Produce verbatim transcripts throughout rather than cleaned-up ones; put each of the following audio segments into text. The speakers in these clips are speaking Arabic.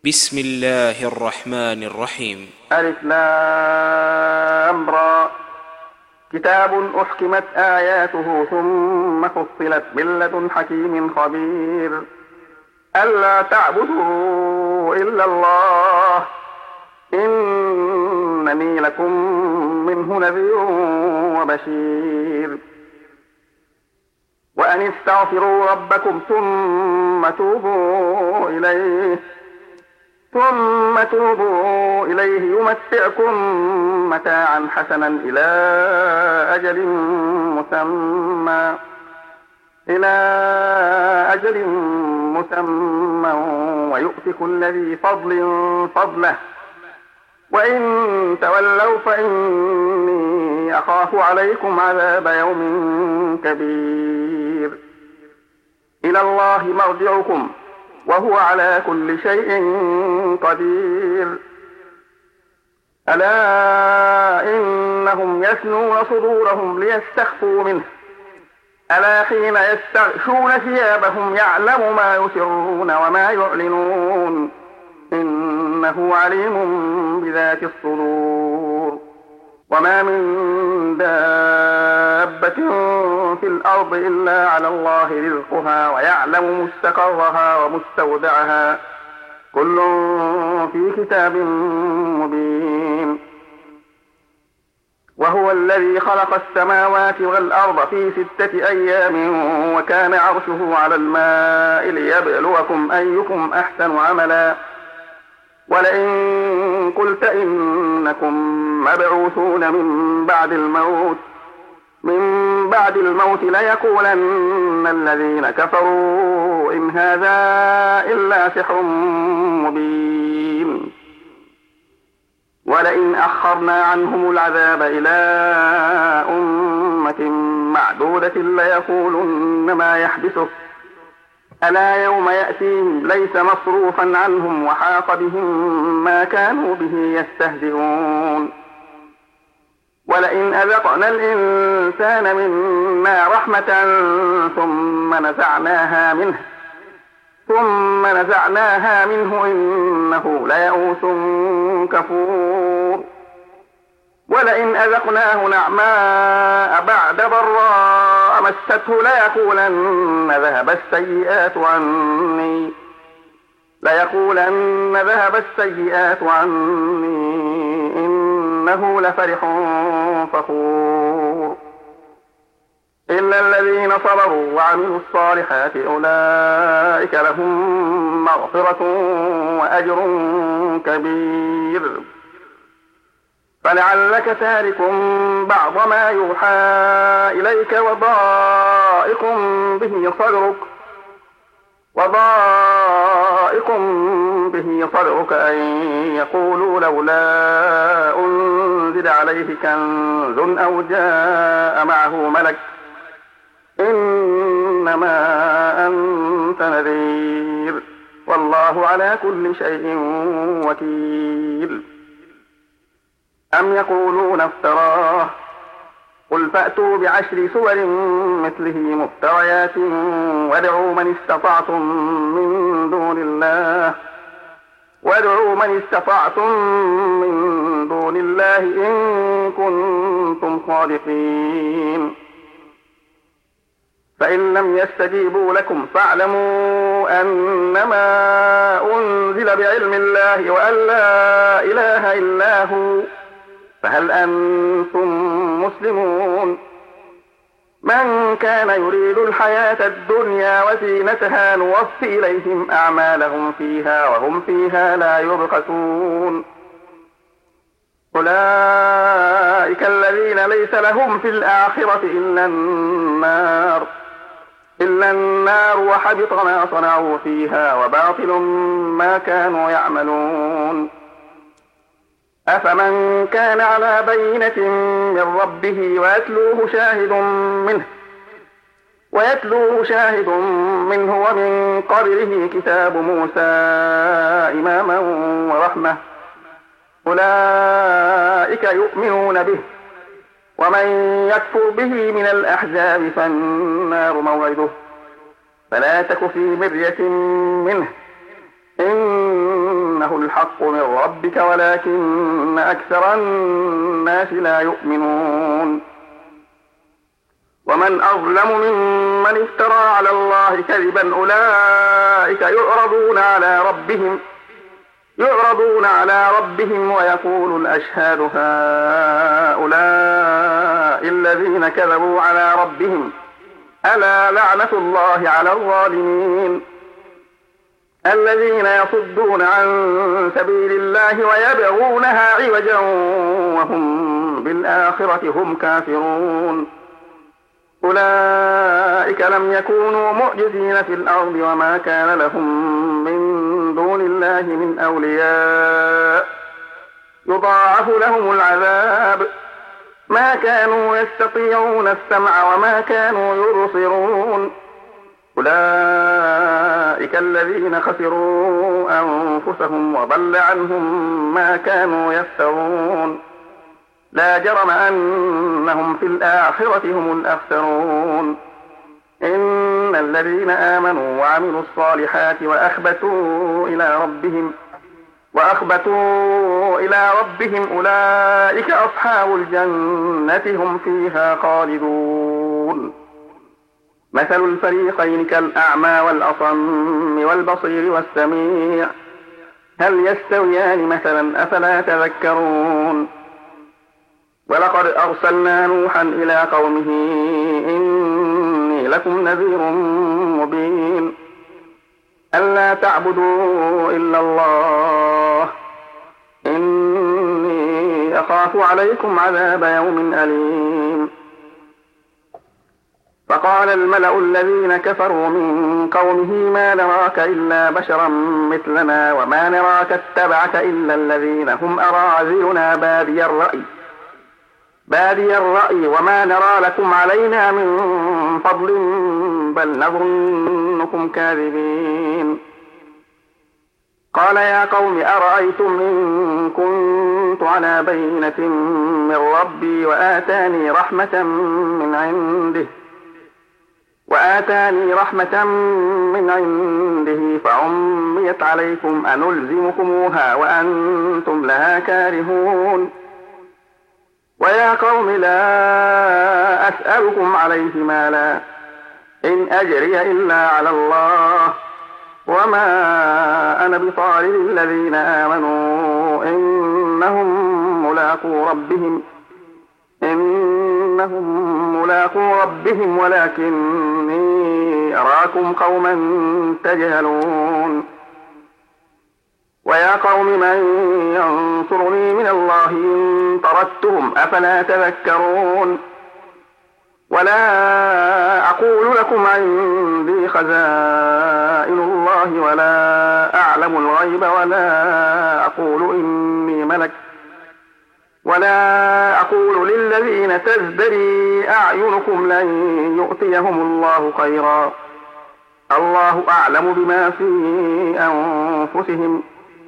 بسم الله الرحمن الرحيم. ألف لام را. كتاب أحكمت آياته ثم فصلت من لدن حكيم خبير. ألا تعبدوا إلا الله إنني لكم منه نذير وبشير. وأن استغفروا ربكم ثم توبوا إليه ثم توبوا إليه يمتعكم متاعا حسنا إلى أجل مسمى إلى أجل مسمى ويؤت كل ذي فضل فضله وإن تولوا فإني أخاف عليكم عذاب يوم كبير. إلى الله مرجعكم وهو على كل شيء قدير. ألا إنهم يثنون صدورهم ليستخفوا منه ألا حين يستغشون ثيابهم يعلم ما يسرون وما يعلنون إنه عليم بذات الصدور. وما من دابة في الأرض إلا على الله رزقها ويعلم مستقرها ومستودعها كل في كتاب مبين. وهو الذي خلق السماوات والأرض في ستة أيام وكان عرشه على الماء ليبلوكم أيكم أحسن عملا. ولئن قلت إنكم مبعوثون من بعد الموت من بعد الموت ليقولن الذين كفروا إن هذا إلا سحر مبين. ولئن أخرنا عنهم العذاب إلى أمة معدودة ليقولن ما يحبسه ألا يوم يأتيهم ليس مصروفا عنهم وحاق بهم ما كانوا به يستهزئون. ولئن أذقنا الإنسان منا رحمة ثم نزعناها منه ثم نزعناها منه إنه ليئوس كفور. ولئن أذقناه نعماء بعد ضراء مسته ليقولن ذهب السيئات عني ليقولن ذهب السيئات عني إنه لفرح فخور. إلا الذين صبروا وعملوا الصالحات أولئك لهم مغفرة وأجر كبير. فلعلك تارك بعض ما يوحى إليك وضائق به صدرك وضائق به صدرك أن يقولوا لولا أنزل عليه كنز أو جاء معه ملك إنما أنت نذير والله على كل شيء وكيل. أم يقولون افتراه قل فأتوا بعشر سور مثله مفتريات وادعوا من استطعتم من دون الله وادعوا من استطعتم من دون الله إن كنتم صادقين. فإن لم يستجيبوا لكم فاعلموا أنما أنزل بعلم الله وأن لا إله إلا هو فهل أنتم مسلمون. من كان يريد الحياة الدنيا وزينتها نوفي إليهم أعمالهم فيها وهم فيها لا يبخسون. أولئك الذين ليس لهم في الآخرة إلا النار إلا النار وحبط ما صنعوا فيها وباطل ما كانوا يعملون. أفمن كان على بينة من ربه ويتلوه شاهد منه ويتلوه شاهد منه ومن قبله كتاب موسى إماما ورحمة أولئك يؤمنون به. ومن يكفر به من الأحزاب فالنار موعده فلا تك في مرية منه إن الحق من ربك ولكن أكثر الناس لا يؤمنون ومن أظلم ممن افترى على الله كذبا أولئك يعرضون على ربهم يعرضون على ربهم ويقول الأشهاد هؤلاء الذين كذبوا على ربهم ألا لعنة الله على الظالمين الذين يصدون عن سبيل الله ويبغونها عوجا وهم بالآخرة هم كافرون أولئك لم يكونوا معجزين في الأرض وما كان لهم من دون الله من أولياء يضاعف لهم العذاب ما كانوا يستطيعون السمع وما كانوا يبصرون أولئك الذين خسروا أنفسهم وضل عنهم ما كانوا يفترون لا جرم أنهم في الآخرة هم الأخسرون إن الذين آمنوا وعملوا الصالحات وأخبتوا إلى ربهم وأخبتوا إلى ربهم أولئك أصحاب الجنة هم فيها خالدون مثل الفريقين كالأعمى والأصم والبصير والسميع هل يستويان مثلا أفلا تذكرون ولقد أرسلنا نوحا إلى قومه إني لكم نذير مبين ألا تعبدوا إلا الله إني أخاف عليكم عذاب يوم أليم فقال الملأ الذين كفروا من قومه ما نراك إلا بشرا مثلنا وما نراك اتبعك إلا الذين هم أراذلنا بادي الرأي بادي الرأي وما نرى لكم علينا من فضل بل نظنكم كاذبين قال يا قوم أرأيتم إن كنت على بينة من ربي وآتاني رحمة من عنده وآتاني رحمة من عنده فعميت عليكم أنلزمكموها وأنتم لها كارهون ويا قوم لا أسألكم عليه مالا إن أجري إلا على الله وما أنا بطارد الذين آمنوا إنهم ملاقو ربهم إنهم ملاقو ربهم ولكني أراكم قوما تجهلون ويا قوم من ينصرني من الله إن طردتهم أفلا تذكرون ولا أقول لكم عندي خزائن الله ولا أعلم الغيب ولا أقول إني ملك ولا أقول للذين تزدري أعينكم لن يؤتيهم الله خيرا الله أعلم بما في أنفسهم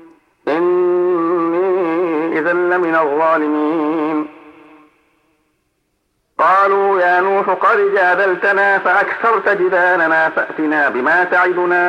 إني إذا لمن الظالمين قالوا يا نوح قد جادلتنا فأكثرت جدالنا فأتنا بما تعدنا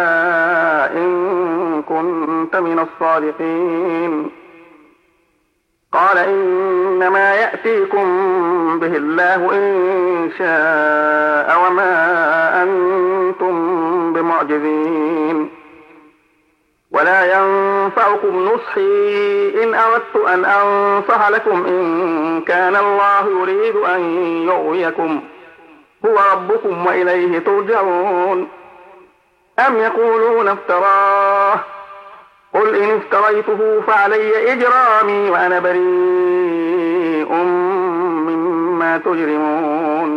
إن كنت من الصادقين قال إنما يأتيكم به الله إن شاء وما أنتم بمعجزين ولا ينفعكم نصحي إن أردت أن أنصح لكم إن كان الله يريد أن يغويكم هو ربكم وإليه ترجعون أم يقولون افتراه قل إن افتريته فعلي إجرامي وأنا بريء مما تجرمون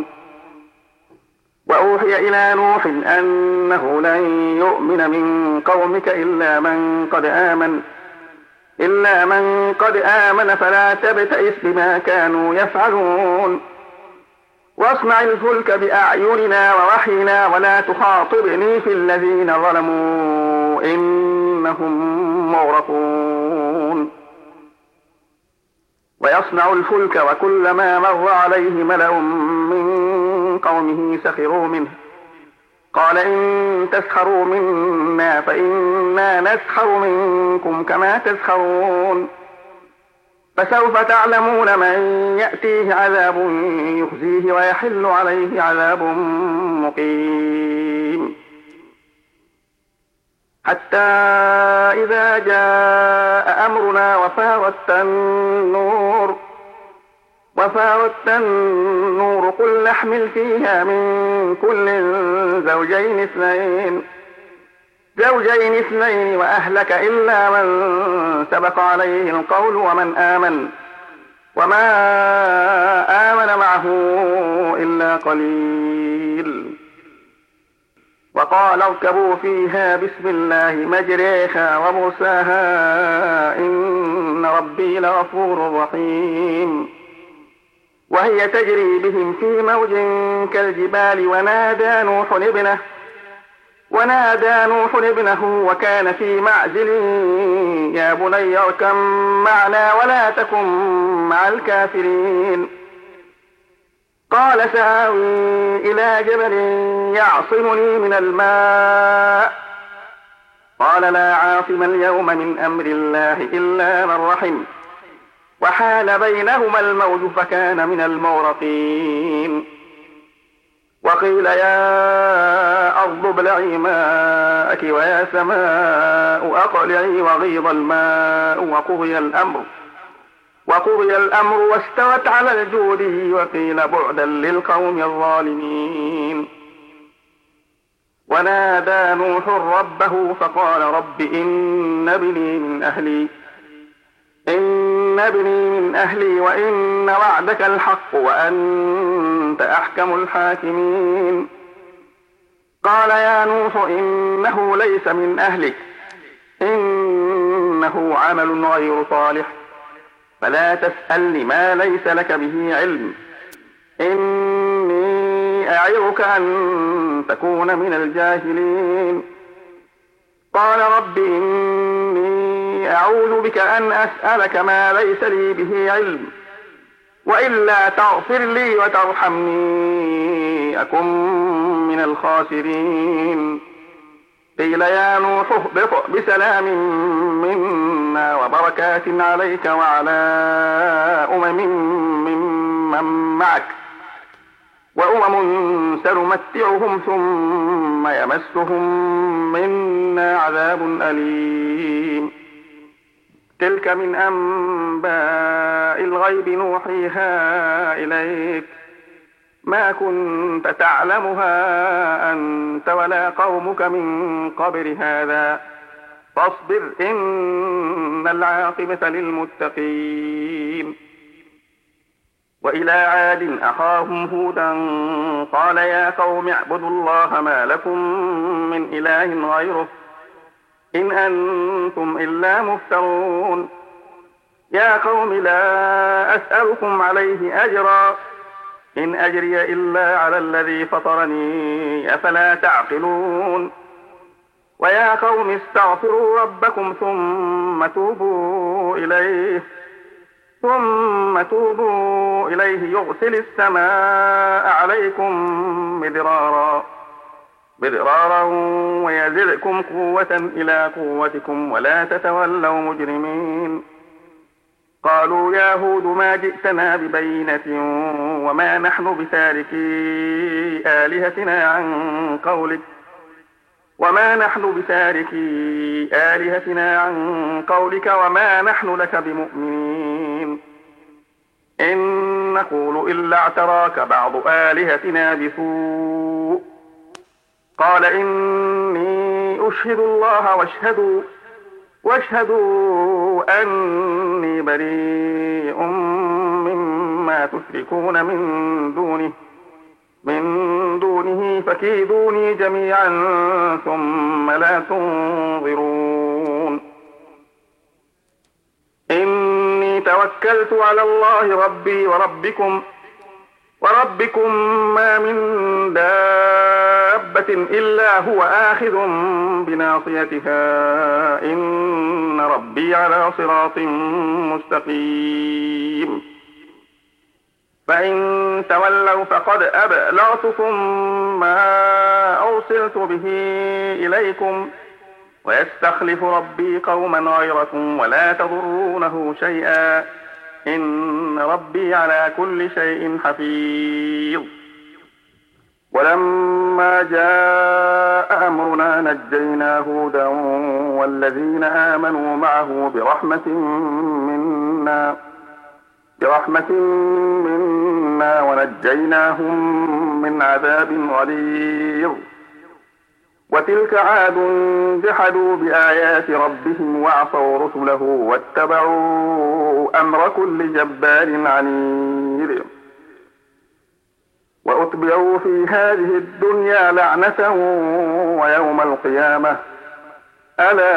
وأوحي إلى نوح أنه لن يؤمن من قومك إلا من قد آمن إلا من قد آمن فلا تبتئس بما كانوا يفعلون واصنع الفلك بأعيننا ووحينا ولا تخاطبني في الذين ظلموا إنهم مغرقون ويصنع الفلك وكلما مر عليه ملأ من قومه سخروا منه قال إن تسخروا منا فإنا نسخر منكم كما تسخرون فسوف تعلمون من يأتيه عذاب يخزيه ويحل عليه عذاب مقيم حتى إذا جاء أمرنا وفارت النور وفارت النور قل نحمل فيها من كل زوجين اثنين زوجين اثنين وأهلك إلا من سبق عليه القول ومن آمن وما آمن معه إلا قليل وقال اركبوا فيها بسم الله مجريها ومرساها إن ربي لغفور رحيم وهي تجري بهم في موج كالجبال ونادى نوح ابنه ونادى نوح ابنه وكان في معزل يا بني اركب معنا ولا تكن مع الكافرين قال سآوي إلى جبل يعصمني من الماء قال لا عاصم اليوم من أمر الله إلا من رحم وحال بينهما الموج فكان من المغرقين وقيل يا أرض ابلعي ماءك ويا سماء أقلعي وغيض الماء وقضي الأمر وقضي الأمر واستوت على الجود وقيل بعدا للقوم الظالمين ونادى نوح ربه فقال رب إن ابني من أهلي إن ابني من أهلي وإن وعدك الحق وأنت أحكم الحاكمين قال يا نوح إنه ليس من أهلك إنه عمل غير صالح فلا تسألني ما ليس لك به علم إني أعظك أن تكون من الجاهلين قال رب إني أعوذ بك أن أسألك ما ليس لي به علم وإلا تغفر لي وترحمني أكن من الخاسرين قيل يا نوح اهبط بسلام منا وبركات عليك وعلى أمم ممن معك وأمم سنمتعهم ثم يمسهم منا عذاب أليم تلك من أنباء الغيب نوحيها إليك ما كنت تعلمها أنت ولا قومك من قبل هذا فاصبر إن العاقبة للمتقين وإلى عاد أخاهم هودا قال يا قوم اعبدوا الله ما لكم من إله غيره إن أنتم إلا مفترون يا قوم لا أسألكم عليه أجرا إن أجري إلا على الذي فطرني أفلا تعقلون ويا قوم استغفروا ربكم ثم توبوا إليه ثم توبوا إليه يرسل السماء عليكم مدرارا مدرارا ويزدكم قوة إلى قوتكم ولا تتولوا مجرمين قالوا يا هود ما جئتنا ببينة وما نحن بتاركي آلهتنا عن قولك وما نحن بتاركي آلهتنا عن قولك وما نحن لك بمؤمنين إن نقول إلا اعتراك بعض آلهتنا بسوء قال إني أشهد الله واشهدوا واشهدوا أني بريء مما تشركون من دونه من دونه فكيدوني جميعا ثم لا تنظرون إني توكلت على الله ربي وربكم وربكم ما من دابة إلا هو آخذ بناصيتها إن ربي على صراط مستقيم فإن تولوا فقد أبلغتكم ما أرسلت به إليكم ويستخلف ربي قوما غيركم ولا تضرونه شيئا إن ربي على كل شيء حفيظ. ولما جاء أمرنا نجينا هودا والذين آمنوا معه برحمة منا برحمة منا ونجيناهم من عذاب غليظ. وتلك عاد جحدوا بآيات ربهم وعصوا رسله واتبعوا أمر كل جبار عنيد. وأتبعوا في هذه الدنيا لعنة ويوم القيامة ألا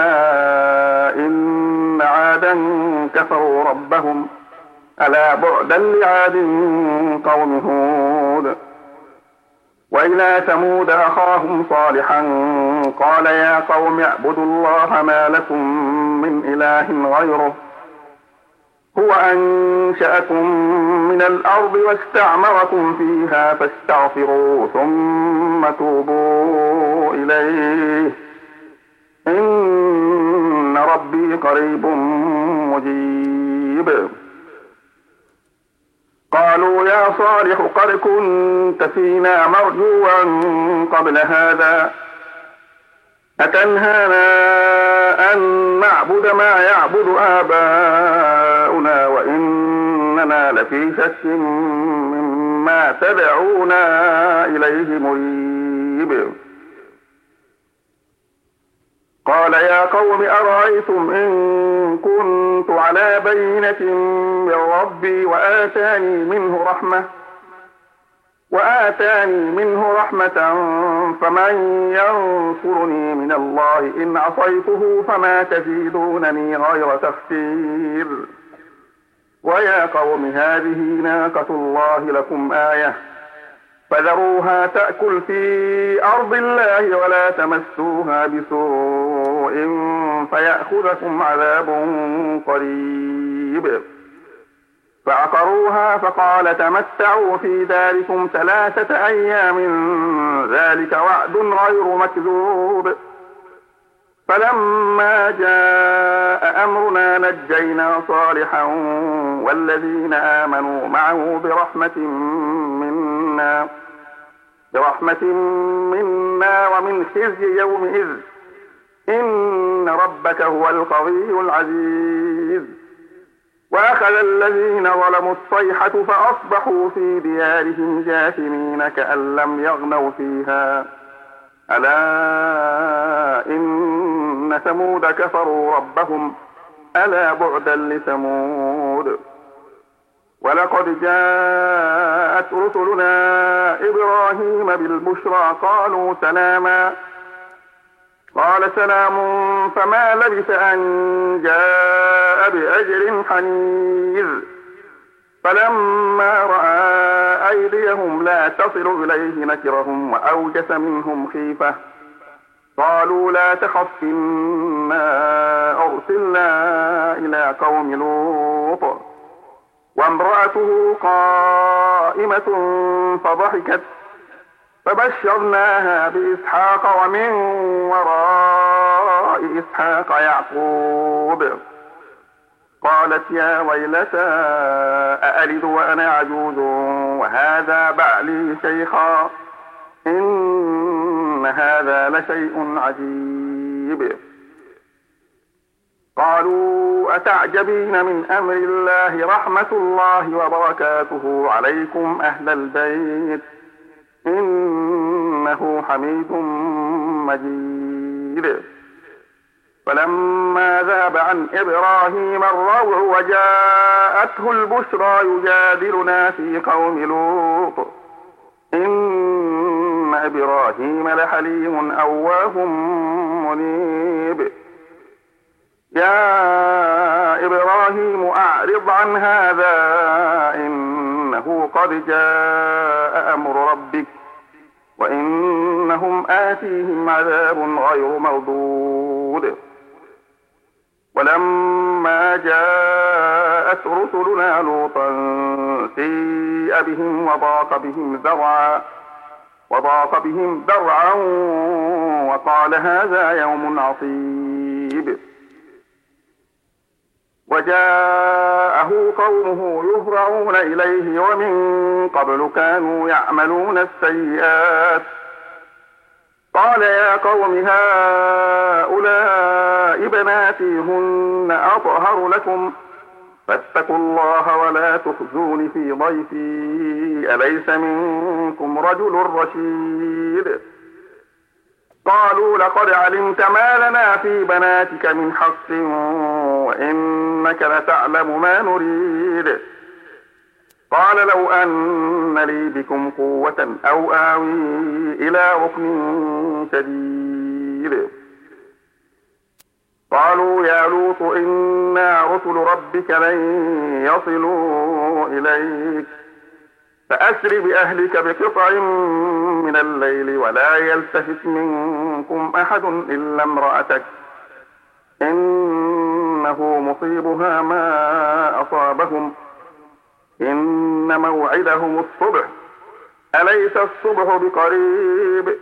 إن عادا كفروا ربهم ألا بعدا لعاد قوم هود. وإلى ثمود أخاهم صالحا قال يا قوم اعبدوا الله ما لكم من إله غيره هو أنشأكم من الأرض واستعمركم فيها فاستغفروا ثم توبوا إليه إن ربي قريب مجيب. قالوا يا صالح قد كنت فينا مرجوا قبل هذا أتنهانا أن نعبد ما يعبد آباؤنا وإننا لفي شك مما تدعونا إليه مريب. قال يا قوم أرأيتم إن كنت على بينة من ربي وآتاني منه رحمة وآتاني منه رحمة فمن ينصرني من الله إن عصيته فما تزيدونني غير تخسير. ويا قوم هذه ناقة الله لكم آية فذروها تأكل في أرض الله ولا تمسوها بسوء فيأخذكم عذاب قريب. فعقروها فقال تمتعوا في داركم ثلاثة أيام ذلك وعد غير مكذوب. فلما جاء أمرنا نجينا صالحا والذين آمنوا معه برحمة منا برحمة منا ومن خزي يومئذ إن ربك هو القوي العزيز. وأخذ الذين ظلموا الصيحة فأصبحوا في ديارهم جاثمين كأن لم يغنوا فيها ألا إن ثمود كفروا ربهم ألا بعدا لثمود. ولقد جاءت رسلنا إبراهيم بالبشرى قالوا سلاما قال سلام فما لبث أن جاء بأجر حنيذ. فلما رأى أيديهم لا تصل إليه نكرهم وأوجس منهم خيفة قالوا لا تخف إنا أرسلنا إلى قوم لوط وامرأته قائمة فضحكت فبشرناها بإسحاق ومن وراء إسحاق يعقوب قالت يا ويلتى أألد وأنا عجوز وهذا بعلي شيخا إن هذا لشيء عجيب. قالوا أتعجبين من أمر الله رحمة الله وبركاته عليكم أهل البيت إنه حميد مجيد. فلما ذهب عن إبراهيم الروع وجاءته البشرى يجادلنا في قوم لوط إن إبراهيم لحليم أواه منيب. يا إبراهيم أعرض عن هذا إنه قد جاء أمر ربك وإنهم آتيهم عذاب غير مردود. ولما جاء جاءت رسلنا لوطا سيء بهم وضاق بهم ذرعا وضاق بهم ذرعا وقال هذا يوم عصيب. وجاءه قومه يهرعون إليه ومن قبل كانوا يعملون السيئات. قال يا قوم هؤلاء بناتي هن أطهر لكم فاتقوا الله ولا تخزون في ضيفي أليس منكم رجل رشيد. قالوا لقد علمت ما لنا في بناتك من حق وإنك لتعلم ما نريد. قال لو أن لي بكم قوة أو آوي إلى ركن شديد. قالوا يا لوط إنا رسل ربك لن يصلوا إليك فأسر بأهلك بقطع من الليل ولا يلتفت منكم أحد إلا امرأتك إنه مصيبها ما أصابهم إن موعدهم الصبح أليس الصبح بقريب.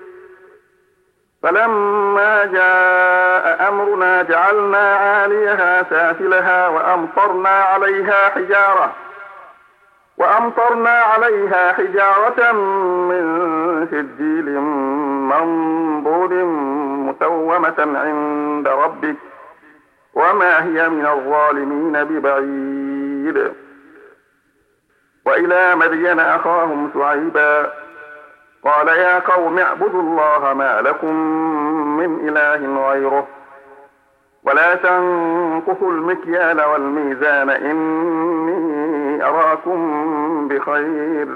فلما جاء أمرنا جعلنا عاليها سافلها وأمطرنا عليها حجارة وأمطرنا عليها حجارة من سجيل منضود مسومة عند ربك وما هي من الظالمين ببعيد. وإلى مدين أخاهم شعيبا قال يا قوم اعبدوا الله ما لكم من إله غيره ولا تنقصوا المكيال والميزان إني أراكم بخير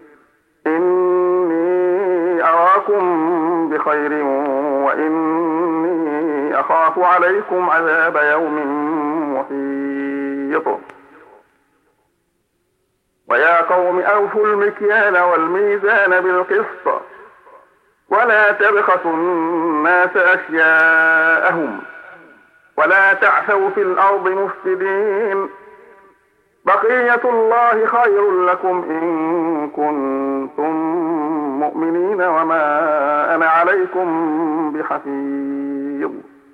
إني أراكم بخير وإني أخاف عليكم عذاب يوم محيط. ويا قوم أوفوا المكيال والميزان بالقسط ولا تبخسوا الناس أشياءهم ولا تعثوا في الأرض مفسدين. بقية الله خير لكم إن كنتم مؤمنين وما أنا عليكم بحفيظ.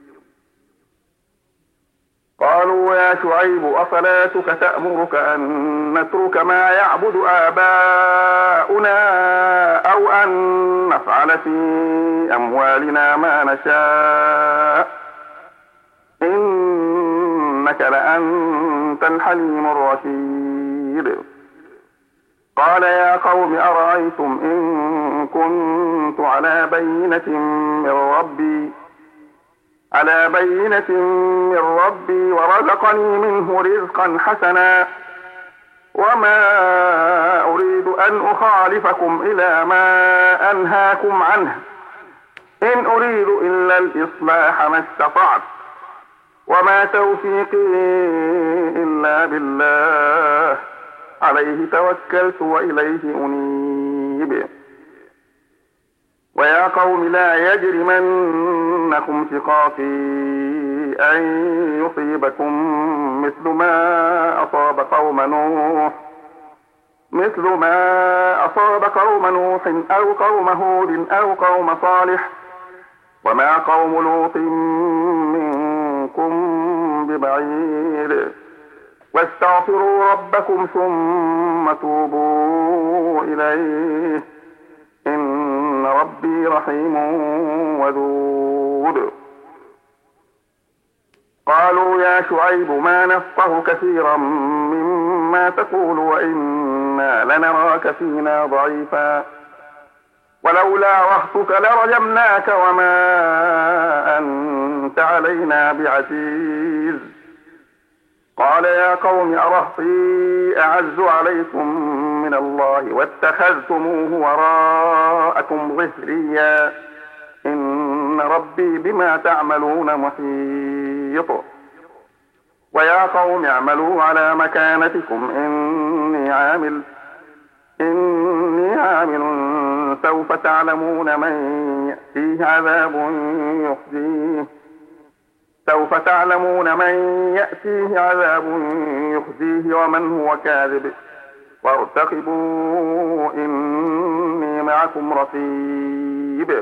قالوا يا شعيب أصلاتك تأمرك أن نترك ما يعبد آباؤنا أو أن نفعل في أموالنا ما نشاء إنك لأنت الحليم الرشيد. قال يا قوم أرأيتم إن كنت على بينة من ربي على بينة من ربي ورزقني منه رزقا حسنا وما أريد أن أخالفكم إلى ما أنهاكم عنه إن أريد إلا الإصلاح ما استطعت وما توفيقي إلا بالله عليه توكلت وإليه أنيب. ويا قوم لا يجرمنكم شقاقي أن يصيبكم مثل ما أصاب قوم نوح مثل ما أصاب قوم نوح أو قوم هود أو قوم صالح وما قوم لوط منكم ببعيد. واستغفروا ربكم ثم توبوا إليه إن ربي رحيم ودود. قالوا يا شعيب ما نفقه كثيرا مما تقول وإنا لنراك فينا ضعيفا ولولا رهطك لرجمناك وما أنت علينا بعزيز. قال يا قوم أرهطي أعز عليكم من الله واتخذتموه وراءكم ظهريا إن ربي بما تعملون محيط. ويا قوم اعملوا على مكانتكم إني عامل إني عامل سوف تعلمون من يأتيه عذاب يخزيه سوف تعلمون من يأتيه عذاب يخزيه ومن هو كاذب وارتقبوا إني معكم رقيب.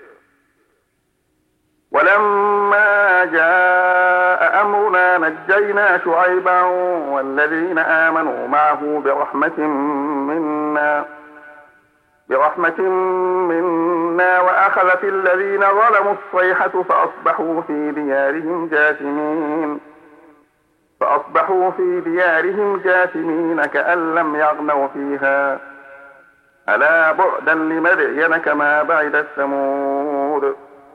ولما جاء أمرنا نجينا شعيبا والذين آمنوا معه برحمة منا برحمة منا وأخذت الذين ظلموا الصيحة فأصبحوا في ديارهم جاثمين فأصبحوا في ديارهم جاثمين كأن لم يغنوا فيها ألا بعدا لمدين كما بعد ثمود.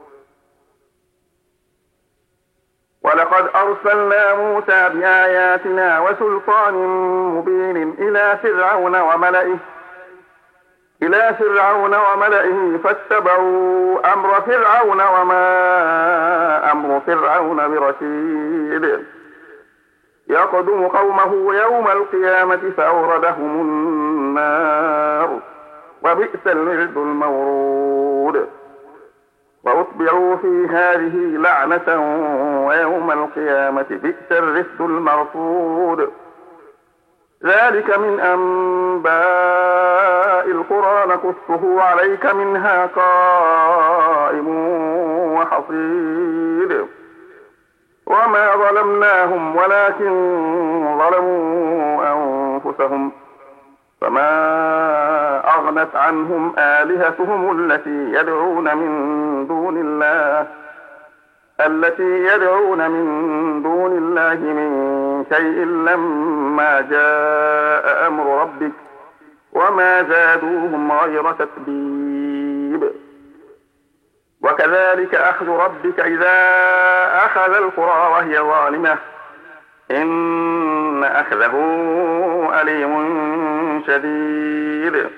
ولقد أرسلنا موسى بآياتنا وسلطان مبين إلى فرعون وملئه إلى فرعون وملئه فاتبعوا أمر فرعون وما أمر فرعون برشيد يقدم قومه يوم القيامة فأوردهم النار وبئس الورد المورود. وأتبعوا في هذه لعنة ويوم القيامة بئس الرفد المرفود. ذلك من أنباء القرى نقصه عليك منها قائم وحصيد. وما ظلمناهم ولكن ظلموا أنفسهم فما أغنت عنهم آلهتهم التي يدعون من دون الله التي يدعون من دون الله من شيء لما جاء أمر ربك وما زادوهم غير تتبيب. وكذلك أخذ ربك إذا أخذ القرى وهي ظالمة إن أخذه أليم شديد.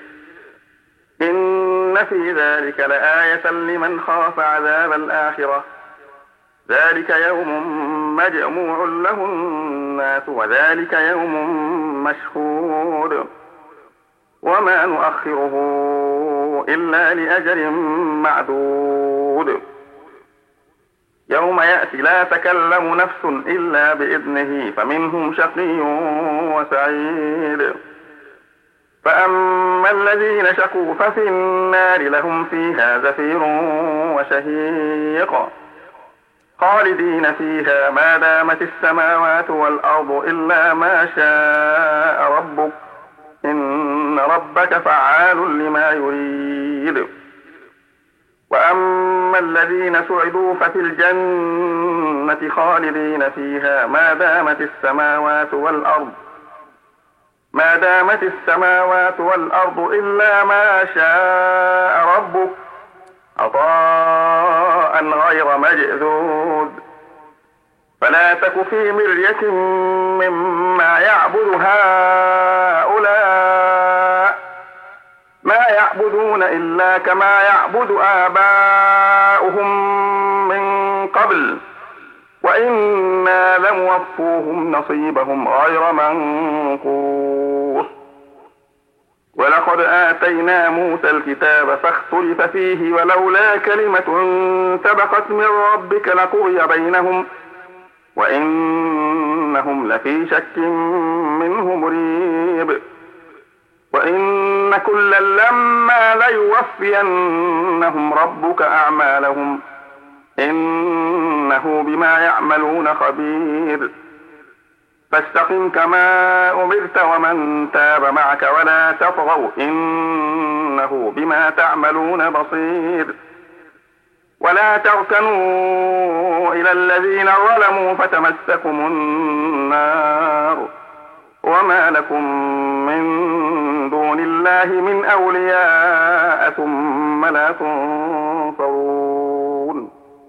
إن في ذلك لآية لمن خاف عذاب الآخرة ذلك يوم مجموع له الناس وذلك يوم مشهود. وما نؤخره إلا لأجل معدود. يوم يأتي لا تكلم نفس إلا بإذنه فمنهم شقي وسعيد. فأما الذين شقوا ففي النار لهم فيها زفير وشهيق خالدين فيها ما دامت السماوات والأرض إلا ما شاء ربك إن ربك فعال لما يريد. وأما الذين سعدوا ففي الجنة خالدين فيها ما دامت السماوات والأرض ما دامت السماوات والأرض إلا ما شاء ربك عطاء غير مجذوذ. فلا تك في مرية مما يعبد هؤلاء ما يعبدون إلا كما يعبد آباؤهم من قبل وإنا لموفوهم نصيبهم غير منقوص. ولقد آتينا موسى الكتاب فاختلف فيه ولولا كلمة سبقت من ربك لقضي بينهم وإنهم لفي شك منه مريب. وإن كلا لما ليوفينهم ربك أعمالهم إنه بما يعملون خبير. فاستقم كما أمرت ومن تاب معك ولا تطغوا إنه بما تعملون بصير. ولا تركنوا إلى الذين ظلموا فتمسكم النار وما لكم من دون الله من أولياء ثم لا تنصرون.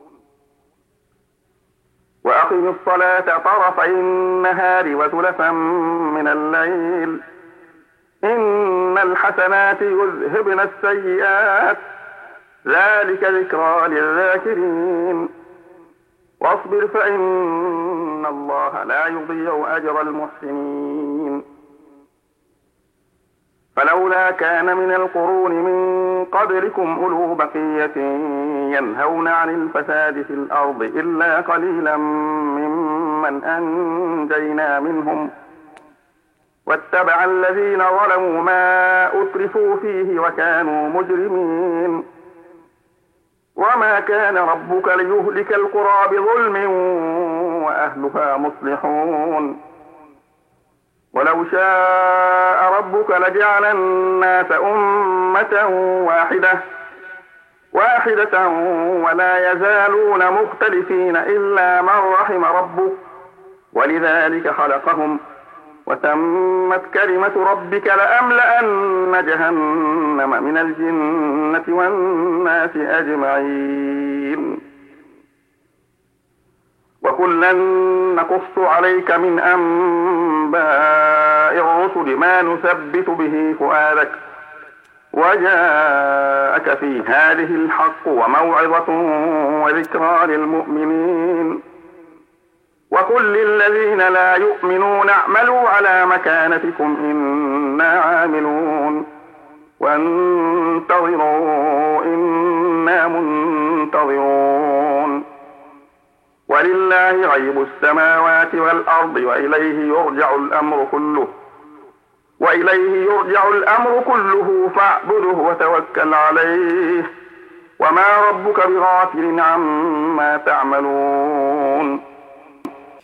وأقم الصلاة طرفي النهار وزلفا من الليل إن الحسنات يذهبن السيئات ذلك ذكرى للذاكرين. واصبر فإن الله لا يضيع أجر المحسنين. فلولا كان من القرون من قبلكم أولو بقية ينهون عن الفساد في الأرض إلا قليلا ممن أنجينا منهم واتبع الذين ظلموا ما أترفوا فيه وكانوا مجرمين. وما كان ربك ليهلك القرى بظلم وأهلها مصلحون. ولو شاء ربك لجعل الناس أمة واحدة واحدة ولا يزالون مختلفين إلا من رحم ربك ولذلك خلقهم وتمت كلمة ربك لأملأن جهنم من الجنة والناس أجمعين. وكلا نقص عليك من أنباء الرسل ما نثبت به فؤادك وجاءك في هذه الحق وموعظة وذكرى للمؤمنين. وقل للذين لا يؤمنون اعملوا على مكانتكم إنا عاملون وانتظروا إنا منتظرون. ولله غيب السماوات والأرض وإليه يرجع الأمر كله وإليه يرجع الأمر كله فاعبده وتوكل عليه وما ربك بغافل عما تعملون.